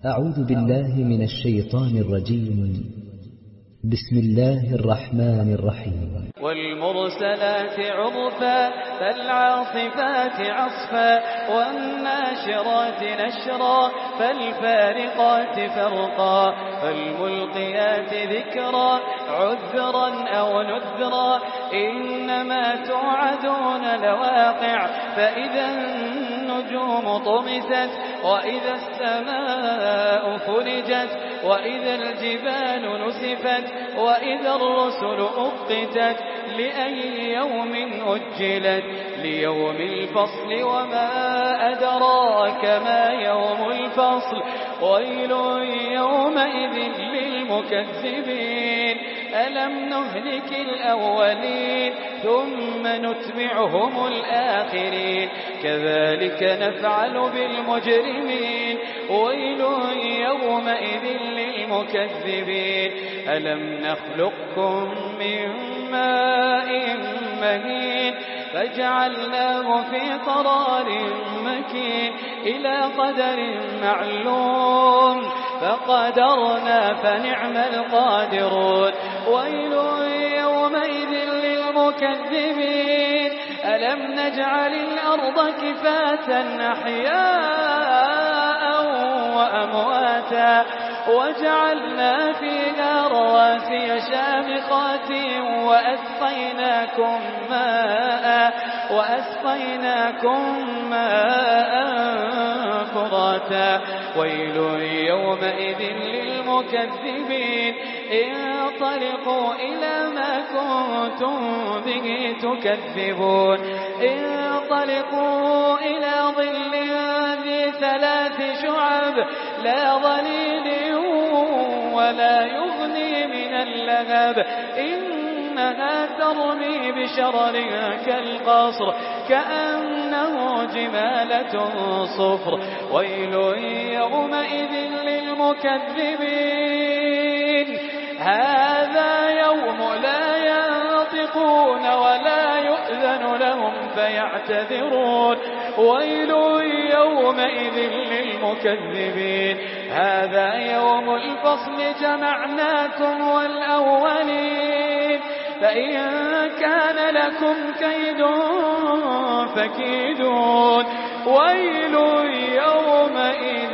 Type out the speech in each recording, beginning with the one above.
أعوذ بالله من الشيطان الرجيم. بسم الله الرحمن الرحيم. والمرسلات عرفا فالعاصفات عصفا والناشرات نشرا فالفارقات فرقا فالملقيات ذكرا عذرا أو نذرا إنما توعدون لواقع فإذا النجوم طمست وإذا السماء فرجت وإذا الجبال نسفت وإذا الرسل أقتت لأي يوم أجلت ليوم الفصل وما أدراك ما يوم الفصل ويل يومئذ للمكذبين ألم نهلك الأولين ثم نتبعهم الآخرين كذلك نفعل بالمجرمين ويل يومئذ للمكذبين ألم نخلقكم من ماء مهين فجعلناه في قرار مكين إلى قدر معلوم فقدرنا فنعم القادرون ويل يومئذ للمكذبين ألم نجعل الأرض كفاتا أحياء وأمواتا وجعلنا فيها رواسي شامخات وأسقيناكم ماء فراتا ويل يومئذ للمكذبين انطلقوا إلى ما كنتم به تكذبون انطلقوا إلى ظل ذي 3 شعب لا ظليل ولا يغني من اللهب إنها ترمي بشرر كالقصر كأنه جمالة صفر ويل يومئذ للمكذبين هذا يوم لا ينطقون ولا يؤذن لهم فيعتذرون ويل يومئذ للمكذبين هذا يوم الفصل جمعناكم والأولين فإن كان لكم كيد فكيدون ويل يومئذ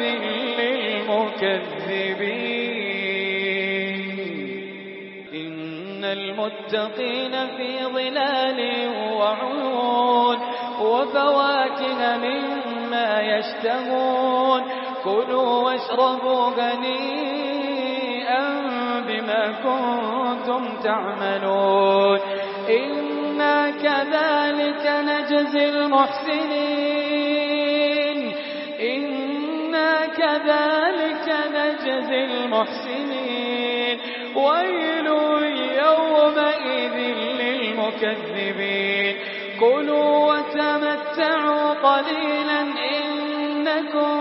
للمكذبين إن المتقين في ظلال وعيون وفواكه مما يشتهون كلوا واشربوا هنيئا بما كنتم تعملون إنا كذلك نجزي المحسنين ويل يومئذ للمكذبين كلوا وتمتعوا قليلا إنكم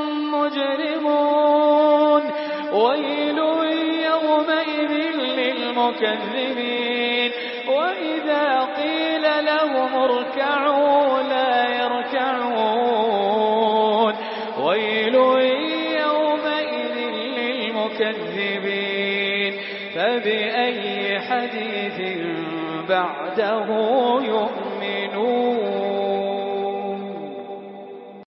مجرمون ويل يومئذ للمكذبين وإذا قيل لهم اركعوا لا يركعون ويل يومئذ للمكذبين فبأي حديث بعده يؤمنون